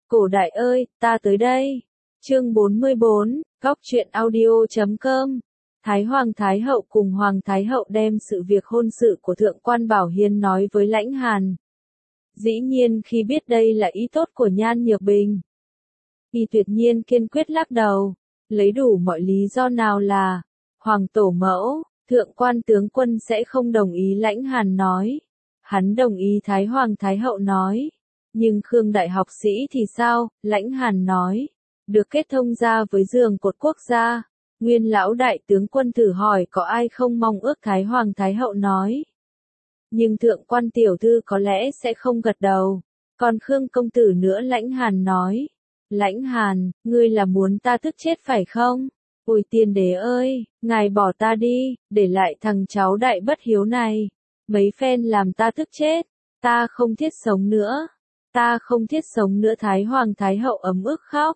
Cổ đại ơi, ta tới đây. Chương 44, Góc truyện audio.com. Thái Hoàng Thái Hậu cùng Hoàng Thái Hậu đem sự việc hôn sự của Thượng quan Bảo Hiên nói với Lãnh Hàn. Dĩ nhiên khi biết đây là ý tốt của Nhan Nhược Bình, y tuyệt nhiên kiên quyết lắc đầu, lấy đủ mọi lý do nào là Hoàng tổ mẫu, Thượng quan tướng quân sẽ không đồng ý. Lãnh Hàn nói. Hắn đồng ý Thái Hoàng Thái Hậu nói. Nhưng Khương Đại học sĩ thì sao? Lãnh Hàn nói. Được kết thông ra với giường cột quốc gia. Nguyên lão đại tướng quân thử hỏi có ai không mong ước. Thái Hoàng Thái Hậu nói. Nhưng Thượng quan tiểu thư có lẽ sẽ không gật đầu. Còn Khương công tử nữa? Lãnh Hàn nói. Lãnh Hàn, ngươi là muốn ta tức chết phải không? Ôi tiên đế ơi, ngài bỏ ta đi, để lại thằng cháu đại bất hiếu này. Mấy phen làm ta tức chết, ta không thiết sống nữa. Ta không thiết sống nữa. Thái Hoàng Thái Hậu ấm ức khóc.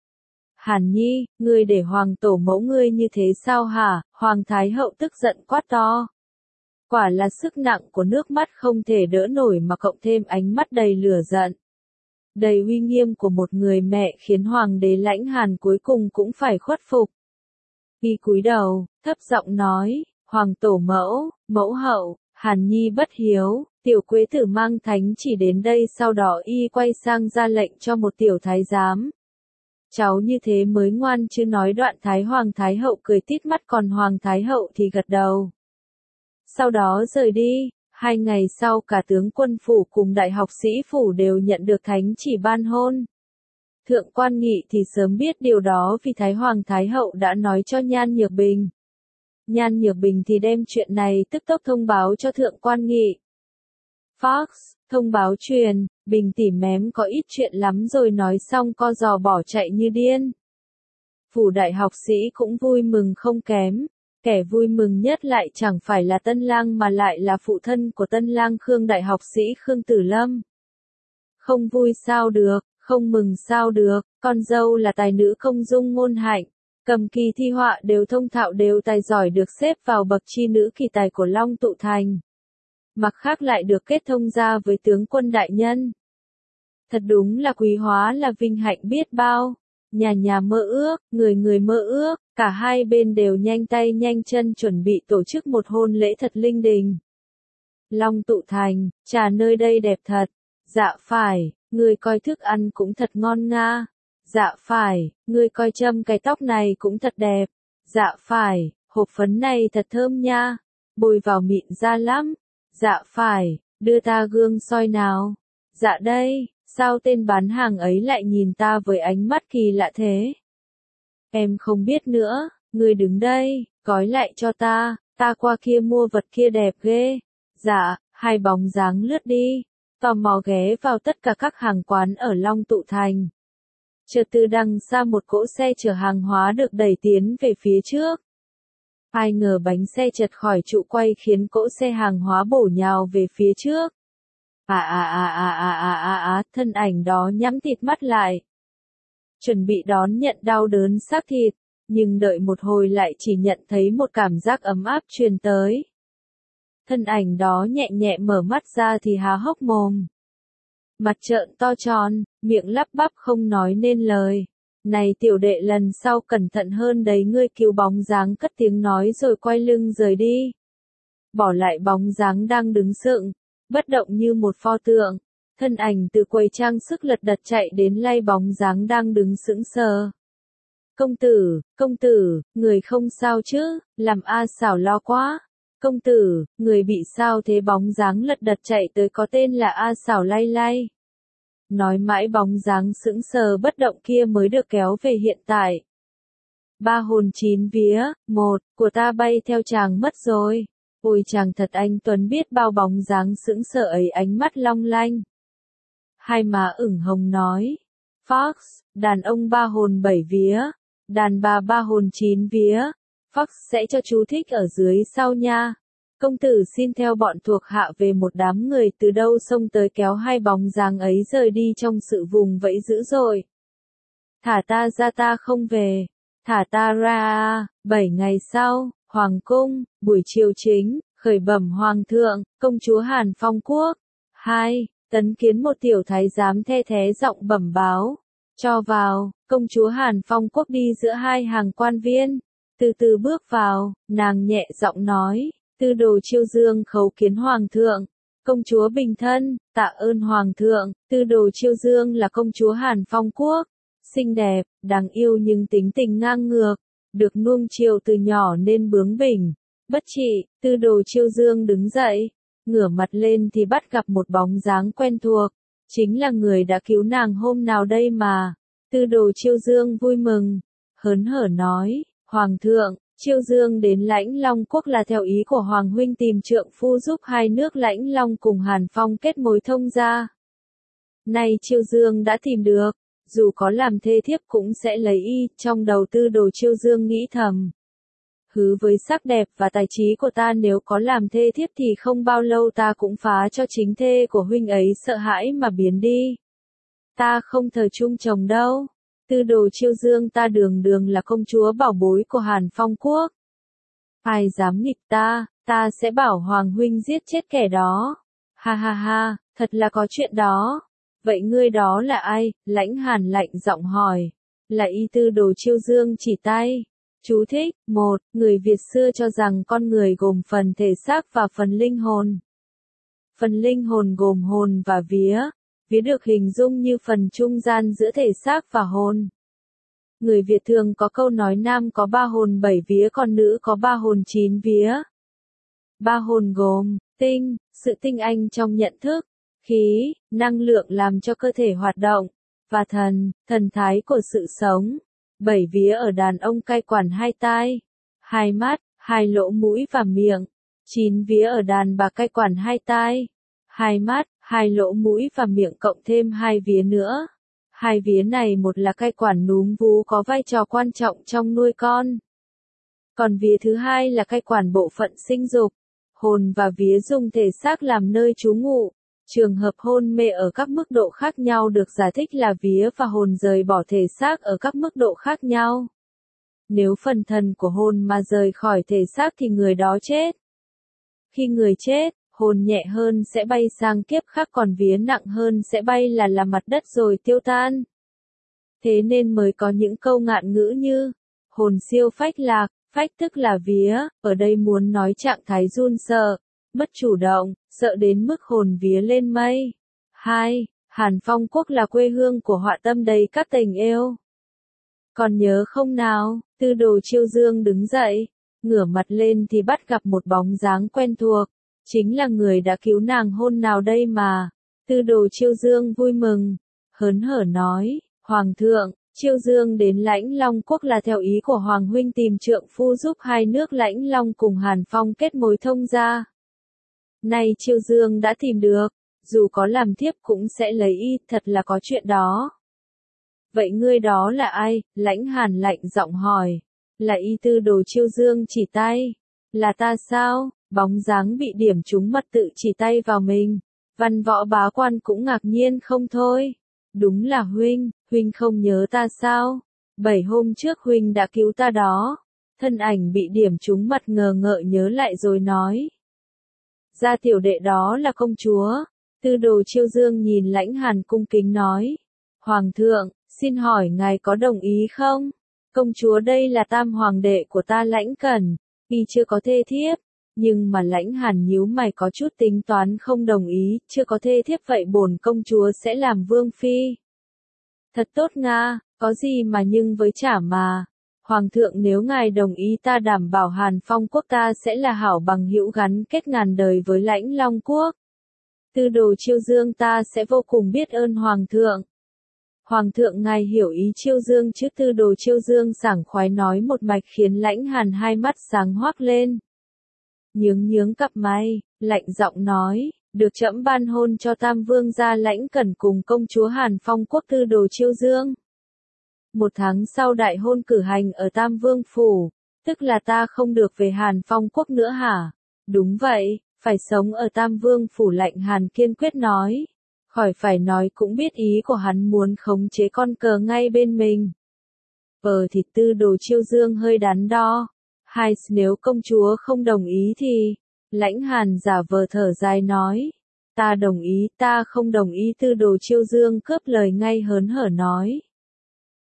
Hàn Nhi, ngươi để Hoàng tổ mẫu ngươi như thế sao hả? Hoàng Thái Hậu tức giận quát to. Quả là sức nặng của nước mắt không thể đỡ nổi mà cộng thêm ánh mắt đầy lửa giận, đầy uy nghiêm của một người mẹ khiến Hoàng đế Lãnh Hàn cuối cùng cũng phải khuất phục. Y cúi đầu, thấp giọng nói, Hoàng tổ mẫu, mẫu hậu, Hàn Nhi bất hiếu. Tiểu Quế Tử mang thánh chỉ đến đây, sau đó y quay sang ra lệnh cho một tiểu thái giám. Cháu như thế mới ngoan chứ? Nói đoạn Thái Hoàng Thái Hậu cười tít mắt, còn Hoàng Thái Hậu thì gật đầu. Sau đó rời đi. 2 ngày sau cả tướng quân phủ cùng đại học sĩ phủ đều nhận được thánh chỉ ban hôn. Thượng quan Nghị thì sớm biết điều đó vì Thái Hoàng Thái Hậu đã nói cho Nhan Nhược Bình. Nhan Nhược Bình thì đem chuyện này tức tốc thông báo cho Thượng quan Nghị. Fox, thông báo truyền, Bình tỉ mém có ít chuyện lắm rồi. Nói xong co giò bỏ chạy như điên. Phủ đại học sĩ cũng vui mừng không kém. Kẻ vui mừng nhất lại chẳng phải là tân lang mà lại là phụ thân của tân lang Khương đại học sĩ Khương Tử Lâm. Không vui sao được, không mừng sao được, con dâu là tài nữ công dung ngôn hạnh, cầm kỳ thi họa đều thông thạo, đều tài giỏi, được xếp vào bậc chi nữ kỳ tài của Long Tụ Thành. Mặt khác lại được kết thông ra với tướng quân đại nhân. Thật đúng là quý hóa, là vinh hạnh biết bao. Nhà nhà mơ ước, người người mơ ước, cả hai bên đều nhanh tay nhanh chân chuẩn bị tổ chức một hôn lễ thật linh đình. Long Tụ Thành, trà nơi đây đẹp thật. Dạ phải, người coi thức ăn cũng thật ngon nga. Dạ phải, người coi châm cái tóc này cũng thật đẹp. Dạ phải, hộp phấn này thật thơm nha. Bôi vào mịn da lắm. Dạ phải, đưa ta gương soi nào. Dạ đây. Sao tên bán hàng ấy lại nhìn ta với ánh mắt kỳ lạ thế? Em không biết nữa, người đứng đây, gói lại cho ta qua kia mua vật kia đẹp ghê. Dạ, hai bóng dáng lướt đi, tò mò ghé vào tất cả các hàng quán ở Long Tụ Thành. Chợt từ đằng xa một cỗ xe chở hàng hóa được đẩy tiến về phía trước. Ai ngờ bánh xe chật khỏi trụ quay khiến cỗ xe hàng hóa bổ nhào về phía trước. Thân ảnh đó nhắm thịt mắt lại. Chuẩn bị đón nhận đau đớn xác thịt, nhưng đợi một hồi lại chỉ nhận thấy một cảm giác ấm áp truyền tới. Thân ảnh đó nhẹ nhẹ mở mắt ra thì há hốc mồm. Mặt trợn to tròn, miệng lắp bắp không nói nên lời. Này tiểu đệ, lần sau cẩn thận hơn đấy. Ngươi cứu bóng dáng cất tiếng nói rồi quay lưng rời đi. Bỏ lại bóng dáng đang đứng sững, bất động như một pho tượng. Thân ảnh từ quầy trang sức lật đật chạy đến lay bóng dáng đang đứng sững sờ. Công tử, người không sao chứ? Làm A xảo lo quá. Công tử, người bị sao thế? Bóng dáng lật đật chạy tới có tên là A xảo lay lay. Nói mãi bóng dáng sững sờ bất động kia mới được kéo về hiện tại. 3 hồn 9 vía, 1, của ta bay theo chàng mất rồi. Ôi chàng thật anh tuấn biết bao. Bóng dáng sững sờ ấy ánh mắt long lanh, hai má ửng hồng nói. Fox, đàn ông 3 hồn 7 vía, đàn bà 3 hồn 9 vía. Fox sẽ cho chú thích ở dưới sau nha. Công tử xin theo bọn thuộc hạ về. Một đám người từ đâu xông tới kéo hai bóng dáng ấy rời đi trong sự vùng vẫy dữ dội. Thả ta ra, ta không về. Thả ta ra. 7 ngày sau, Hoàng cung, buổi chiều chính, khởi bẩm Hoàng thượng, công chúa Hàn Phong Quốc. 2. Tấn kiến một tiểu thái giám the thé giọng bẩm báo. Cho vào, công chúa Hàn Phong Quốc đi giữa hai hàng quan viên. Từ từ bước vào, nàng nhẹ giọng nói, Tư Đồ Chiêu Dương khấu kiến Hoàng thượng. Công chúa bình thân, tạ ơn Hoàng thượng. Tư Đồ Chiêu Dương là công chúa Hàn Phong Quốc. Xinh đẹp, đáng yêu nhưng tính tình ngang ngược. Được nuông chiều từ nhỏ nên bướng bỉnh. Bất trị, Tư Đồ Chiêu Dương đứng dậy. Ngửa mặt lên thì bắt gặp một bóng dáng quen thuộc. Chính là người đã cứu nàng hôm nào đây mà. Tư Đồ Chiêu Dương vui mừng. Hớn hở nói, Hoàng thượng, Chiêu Dương đến Lãnh Long Quốc là theo ý của Hoàng huynh tìm trượng phu giúp hai nước Lãnh Long cùng Hàn Phong kết mối thông gia. Nay Chiêu Dương đã tìm được, dù có làm thê thiếp cũng sẽ lấy y, trong đầu Tư Đồ Chiêu Dương nghĩ thầm. Hứ với sắc đẹp và tài trí của ta nếu có làm thê thiếp thì không bao lâu ta cũng phá cho chính thê của huynh ấy sợ hãi mà biến đi. Ta không thờ chung chồng đâu. Tư Đồ Chiêu Dương ta đường đường là công chúa bảo bối của Hàn Phong Quốc. Ai dám nghịch ta sẽ bảo Hoàng huynh giết chết kẻ đó. Ha ha ha, thật là có chuyện đó. Vậy ngươi đó là ai? Lãnh Hàn lạnh giọng hỏi. Là y. Tư Đồ Chiêu Dương chỉ tay. Chú thích, 1. Người Việt xưa cho rằng con người gồm phần thể xác và phần linh hồn. Phần linh hồn gồm hồn và vía. Vía được hình dung như phần trung gian giữa thể xác và hồn. Người Việt thường có câu nói nam có 3 hồn 7 vía còn nữ có 3 hồn 9 vía. 3 hồn gồm, tinh, sự tinh anh trong nhận thức, khí, năng lượng làm cho cơ thể hoạt động, và thần, thần thái của sự sống. 7 vía ở đàn ông cai quản 2 tai, 2 mắt, 2 lỗ mũi và miệng. 9 vía ở đàn bà cai quản 2 tai, 2 mắt, 2 lỗ mũi và miệng cộng thêm 2 vía nữa. 2 vía này một là cai quản núm vú có vai trò quan trọng trong nuôi con. Còn vía thứ hai là cai quản bộ phận sinh dục. Hồn và vía dùng thể xác làm nơi trú ngụ. Trường hợp hôn mê ở các mức độ khác nhau được giải thích là vía và hồn rời bỏ thể xác ở các mức độ khác nhau. Nếu phần thần của hồn mà rời khỏi thể xác thì người đó chết. Khi người chết, hồn nhẹ hơn sẽ bay sang kiếp khác còn vía nặng hơn sẽ bay là mặt đất rồi tiêu tan. Thế nên mới có những câu ngạn ngữ như, hồn siêu phách lạc, phách tức là vía, ở đây muốn nói trạng thái run sợ, mất chủ động, sợ đến mức hồn vía lên mây. 2. Hàn Phong Quốc là quê hương của họa tâm đầy các tình yêu. Còn nhớ không nào? Tư Đồ Chiêu Dương đứng dậy, ngửa mặt lên thì bắt gặp một bóng dáng quen thuộc. Chính là người đã cứu nàng hôm nào đây mà. Tư Đồ Chiêu Dương vui mừng, hớn hở nói, Hoàng thượng, Chiêu Dương đến Lãnh Long Quốc là theo ý của Hoàng huynh tìm trượng phu giúp hai nước Lãnh Long cùng Hàn Phong kết mối thông gia. Nay Chiêu Dương đã tìm được, dù có làm thiếp cũng sẽ lấy y, thật là có chuyện đó. Vậy ngươi đó là ai? Lãnh Hàn lạnh giọng hỏi. Là y. Tư Đồ Chiêu Dương chỉ tay. Là ta sao? Bóng dáng bị điểm trúng mặt tự chỉ tay vào mình. Văn Võ bá quan cũng ngạc nhiên không thôi. Đúng là huynh không nhớ ta sao? 7 hôm trước huynh đã cứu ta đó. Thân ảnh bị điểm trúng mặt ngờ ngợ nhớ lại rồi nói. Gia tiểu đệ đó là công chúa. Tư Đồ Chiêu Dương nhìn Lãnh Hàn cung kính nói. Hoàng thượng, xin hỏi ngài có đồng ý không? Công chúa đây là tam hoàng đệ của ta Lãnh Cẩn. Y chưa có thê thiếp. Nhưng mà Lãnh Hàn nhíu mày có chút tính toán không đồng ý, chưa có thê thiếp vậy bổn công chúa sẽ làm vương phi. Thật tốt Nga, có gì mà nhưng với chả mà. Hoàng thượng nếu ngài đồng ý ta đảm bảo Hàn Phong Quốc ta sẽ là hảo bằng hữu gắn kết ngàn đời với Lãnh Long Quốc. Tư Đồ Chiêu Dương ta sẽ vô cùng biết ơn Hoàng thượng. Hoàng thượng ngài hiểu ý Chiêu Dương chứ? Tư Đồ Chiêu Dương sảng khoái nói một mạch khiến Lãnh Hàn hai mắt sáng hoác lên. Nhướng cặp mày, lạnh giọng nói, được trẫm ban hôn cho Tam Vương gia Lãnh Cẩn cùng công chúa Hàn Phong Quốc Tư Đồ Chiêu Dương. 1 tháng sau đại hôn cử hành ở Tam Vương Phủ, tức là ta không được về Hàn Phong Quốc nữa hả? Đúng vậy, phải sống ở Tam Vương Phủ. Lãnh Hàn kiên quyết nói. Khỏi phải nói cũng biết ý của hắn muốn khống chế con cờ ngay bên mình. Thì Tư Đồ Chiêu Dương hơi đắn đo. Nếu công chúa không đồng ý thì, Lãnh Hàn giả vờ thở dài nói. Ta đồng ý, ta không đồng ý. Tư Đồ Chiêu Dương cướp lời ngay hớn hở nói.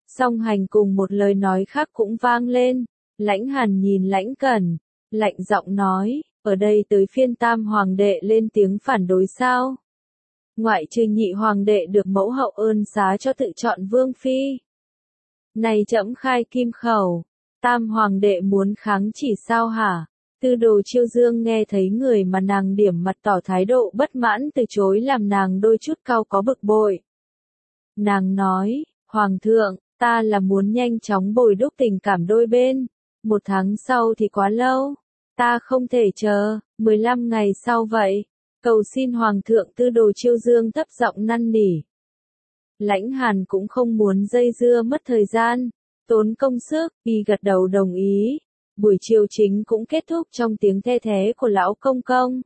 Song Hành cùng một lời nói khác cũng vang lên. Lãnh Hàn nhìn Lãnh Cẩn, lạnh giọng nói, ở đây tới phiên Tam Hoàng đệ lên tiếng phản đối sao? Ngoại trừ Nhị Hoàng đệ được mẫu hậu ơn xá cho tự chọn vương phi. Này trẫm khai kim khẩu, Tam Hoàng đệ muốn kháng chỉ sao hả? Tư Đồ Chiêu Dương nghe thấy người mà nàng điểm mặt tỏ thái độ bất mãn từ chối làm nàng đôi chút cau có bực bội. Nàng nói, Hoàng thượng, ta là muốn nhanh chóng bồi đúc tình cảm đôi bên. 1 tháng sau thì quá lâu. Ta không thể chờ, 15 ngày sau vậy. Cầu xin Hoàng thượng. Tư Đồ Chiêu Dương thấp giọng năn nỉ. Lãnh Hàn cũng không muốn dây dưa mất thời gian, tốn công sức, y gật đầu đồng ý. Buổi chiều chính cũng kết thúc trong tiếng the thé của lão công công.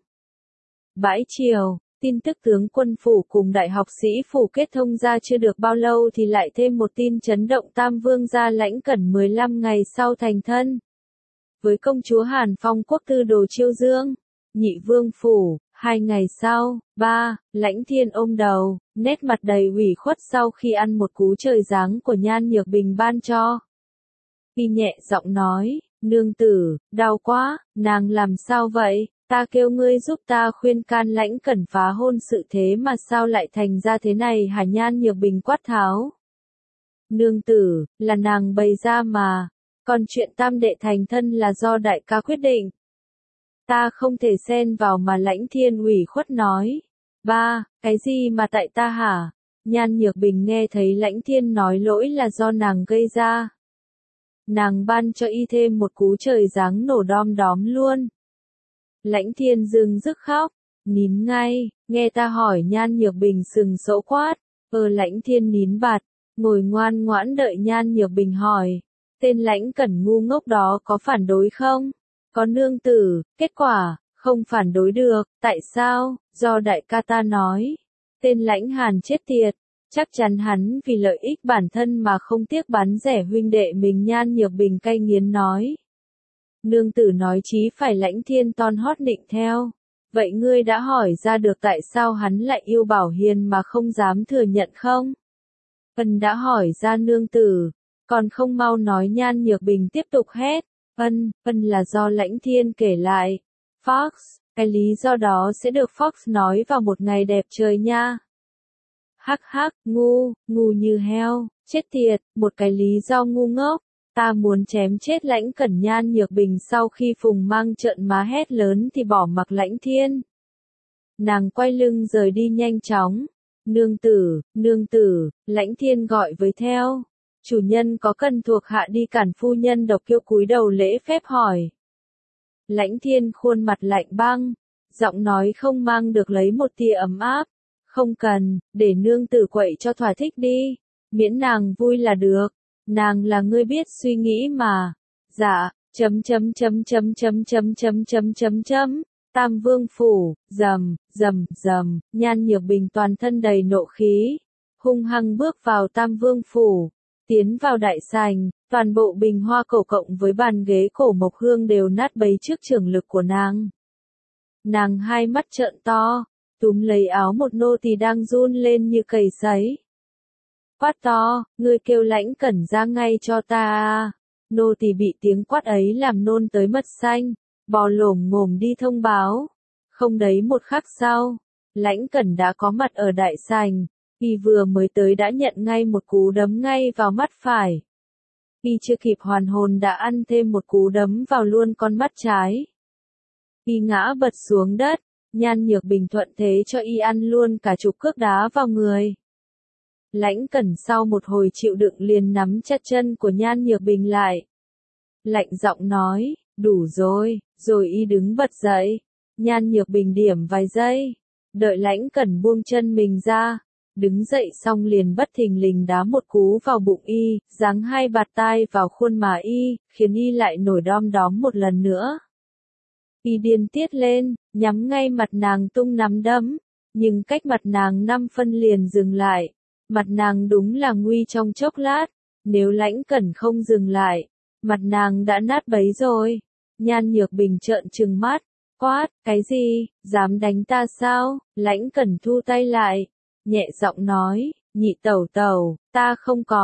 Bãi chiều, tin tức tướng quân phủ cùng đại học sĩ phủ kết thông ra chưa được bao lâu thì lại thêm một tin chấn động. Tam vương gia Lãnh Cẩn 15 ngày sau thành thân. Với công chúa Hàn Phong quốc Tư Đồ Chiêu Dương, Nhị vương phủ. 2 ngày sau, Lãnh Thiên ôm đầu, nét mặt đầy ủy khuất sau khi ăn một cú trời giáng của Nhan Nhược Bình ban cho. Y nhẹ giọng nói, nương tử, đau quá, nàng làm sao vậy? Ta kêu ngươi giúp ta khuyên can Lãnh Cẩn phá hôn sự thế mà sao lại thành ra thế này hả? Nhan Nhược Bình quát tháo. Nương tử, là nàng bày ra mà, còn chuyện tam đệ thành thân là do đại ca quyết định. Ta không thể xen vào mà. Lãnh Thiên ủy khuất nói. Cái gì mà tại ta hả? Nhan Nhược Bình nghe thấy Lãnh Thiên nói lỗi là do nàng gây ra. Nàng ban cho y thêm một cú trời giáng nổ đom đóm luôn. Lãnh Thiên dưng dứt khóc, nín ngay, nghe ta hỏi. Nhan Nhược Bình sừng sỗ quát. Lãnh Thiên nín bặt, ngồi ngoan ngoãn đợi Nhan Nhược Bình hỏi. Tên Lãnh Cẩn ngu ngốc đó có phản đối không? Có nương tử. Kết quả, không phản đối được. Tại sao? Do đại ca ta nói. Tên Lãnh Hàn chết tiệt. Chắc chắn hắn vì lợi ích bản thân mà không tiếc bán rẻ huynh đệ mình. Nhan Nhược Bình cay nghiến nói. Nương tử nói chí phải. Lãnh Thiên ton hót nịnh theo. Vậy ngươi đã hỏi ra được tại sao hắn lại yêu Bảo Hiền mà không dám thừa nhận không? Đã hỏi ra nương tử. Còn không mau nói. Nhan Nhược Bình tiếp tục hét. Là do Lãnh Thiên kể lại. Fox, cái lý do đó sẽ được Fox nói vào một ngày đẹp trời nha. Hắc, ngu như heo, chết tiệt, một cái lý do ngu ngốc. Ta muốn chém chết Lãnh Cẩn. Nhan Nhược Bình sau khi Phùng Mang trợn má hét lớn thì bỏ mặc Lãnh Thiên. Nàng quay lưng rời đi nhanh chóng. Nương tử, Lãnh Thiên gọi với theo. Chủ nhân có cần thuộc hạ đi cản phu nhân? Độc Kiêu cúi đầu lễ phép hỏi. Lãnh Thiên khuôn mặt lạnh băng, giọng nói không mang được lấy một tia ấm áp. Không cần, để nương tử quậy cho thỏa thích đi, miễn nàng vui là được. Nàng là người biết suy nghĩ mà. Dạ, Tam vương phủ, rầm, Nhan Nhược Bình toàn thân đầy nộ khí, hung hăng bước vào Tam vương phủ. Tiến vào đại sảnh, toàn bộ bình hoa cổ cộng với bàn ghế cổ mộc hương đều nát bấy trước chưởng lực của nàng. Nàng hai mắt trợn to, túm lấy áo một nô tỳ đang run lên như cầy sấy. Quát to, ngươi kêu Lãnh Cẩn ra ngay cho ta à. Nô tỳ bị tiếng quát ấy làm nôn tới mật xanh, bò lổm ngổm đi thông báo. Không đấy một khắc sau, Lãnh Cẩn đã có mặt ở đại sảnh. Y vừa mới tới đã nhận ngay một cú đấm ngay vào mắt phải. Y chưa kịp hoàn hồn đã ăn thêm một cú đấm vào luôn con mắt trái. Y ngã bật xuống đất, Nhan Nhược Bình thuận thế cho y ăn luôn cả chục cước đá vào người. Lãnh Cẩn sau một hồi chịu đựng liền nắm chặt chân của Nhan Nhược Bình lại. Lạnh giọng nói, đủ rồi y đứng bật dậy. Nhan Nhược Bình điểm vài giây, đợi Lãnh Cẩn buông chân mình ra. Đứng dậy xong liền bất thình lình đá một cú vào bụng y, giáng hai bạt tai vào khuôn má y, khiến y lại nổi đom đóm một lần nữa. Y điên tiết lên, nhắm ngay mặt nàng tung nắm đấm, nhưng cách mặt nàng 5 phân liền dừng lại. Mặt nàng đúng là nguy trong chốc lát, nếu Lãnh Cẩn không dừng lại, mặt nàng đã nát bấy rồi. Nhan Nhược Bình trợn trừng mắt, quát, cái gì, dám đánh ta sao? Lãnh Cẩn thu tay lại, nhẹ giọng nói, nhị tẩu, ta không có,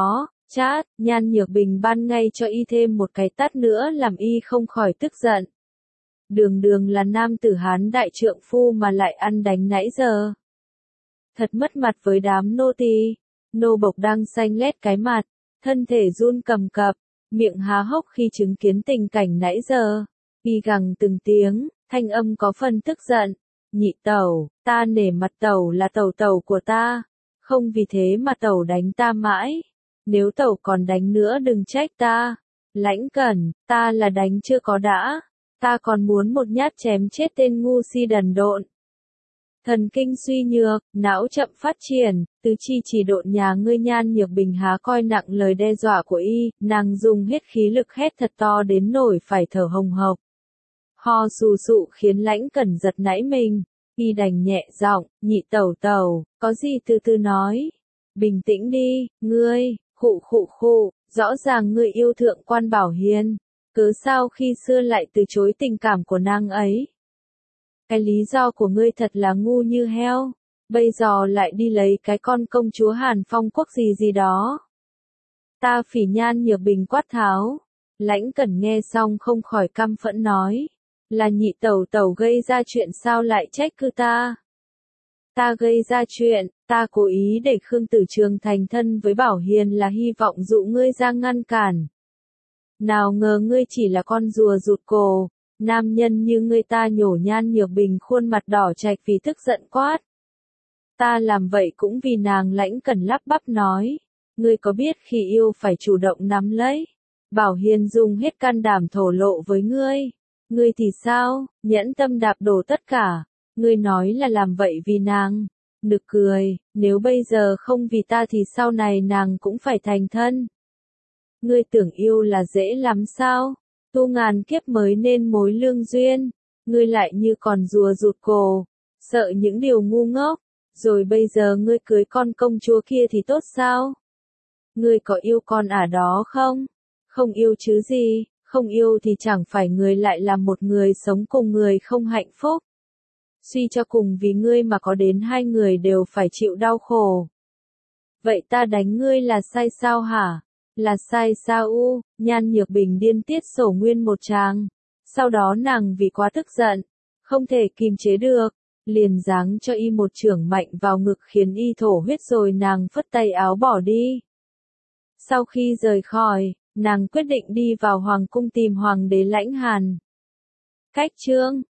Chát, Nhan Nhược Bình ban ngay cho y thêm một cái tát nữa làm y không khỏi tức giận. Đường đường là nam tử Hán đại trượng phu mà lại ăn đánh nãy giờ. Thật mất mặt với đám nô tỳ. Nô bộc đang xanh lét cái mặt, thân thể run cầm cập, miệng há hốc khi chứng kiến tình cảnh nãy giờ. Y gằn từng tiếng, thanh âm có phần tức giận. Nhị tẩu, ta nể mặt tẩu là tẩu tẩu của ta. Không vì thế mà tẩu đánh ta mãi. Nếu tẩu còn đánh nữa đừng trách ta. Lãnh Cẩn, ta là đánh chưa có đã. Ta còn muốn một nhát chém chết tên ngu si đần độn. Thần kinh suy nhược, não chậm phát triển, tứ chi chỉ độn nhà ngươi. Nhan Nhược Bình há coi nặng lời đe dọa của y, nàng dùng hết khí lực hét thật to đến nổi phải thở hồng hộc. Ho sù sụ khiến Lãnh Cẩn giật nảy mình, y đành nhẹ giọng, nhị tẩu tẩu, có gì từ từ nói. Bình tĩnh đi, ngươi, khụ khụ khụ, rõ ràng ngươi yêu thượng quan Bảo Hiên, cớ sao khi xưa lại từ chối tình cảm của nàng ấy. Cái lý do của ngươi thật là ngu như heo, bây giờ lại đi lấy cái con công chúa Hàn Phong quốc gì gì đó. Ta phỉ. Nhan Nhược Bình quát tháo. Lãnh Cẩn nghe xong không khỏi căm phẫn nói, là nhị tẩu tẩu gây ra chuyện sao lại trách cứ ta. Ta gây ra chuyện, ta cố ý để Khương Tử Trường thành thân với Bảo Hiền là hy vọng dụ ngươi ra ngăn cản. Nào ngờ ngươi chỉ là con rùa rụt cổ, nam nhân như ngươi ta nhổ. Nhan Nhược Bình khuôn mặt đỏ chạch vì tức giận quát. Ta làm vậy cũng vì nàng. Lãnh Cẩn lắp bắp nói, ngươi có biết khi yêu phải chủ động nắm lấy. Bảo Hiền dùng hết can đảm thổ lộ với ngươi. Ngươi thì sao, nhẫn tâm đạp đổ tất cả. Ngươi nói là làm vậy vì nàng. Nực cười, nếu bây giờ không vì ta thì sau này nàng cũng phải thành thân. Ngươi tưởng yêu là dễ lắm sao? Tu ngàn kiếp mới nên mối lương duyên. Ngươi lại như con rùa rụt cổ, sợ những điều ngu ngốc. Rồi bây giờ ngươi cưới con công chúa kia thì tốt sao? Ngươi có yêu con ả đó không? Không yêu chứ gì, không yêu thì chẳng phải người lại là một người sống cùng người không hạnh phúc. Suy cho cùng vì ngươi mà có đến hai người đều phải chịu đau khổ. Vậy ta đánh ngươi là sai sao hả? Là sai sao u? Nhan Nhược Bình điên tiết sổ nguyên một tràng. Sau đó nàng vì quá tức giận, không thể kìm chế được, liền giáng cho y một chưởng mạnh vào ngực khiến y thổ huyết rồi nàng phất tay áo bỏ đi. Sau khi rời khỏi, nàng quyết định đi vào hoàng cung tìm hoàng đế Lãnh Hàn. Cách chương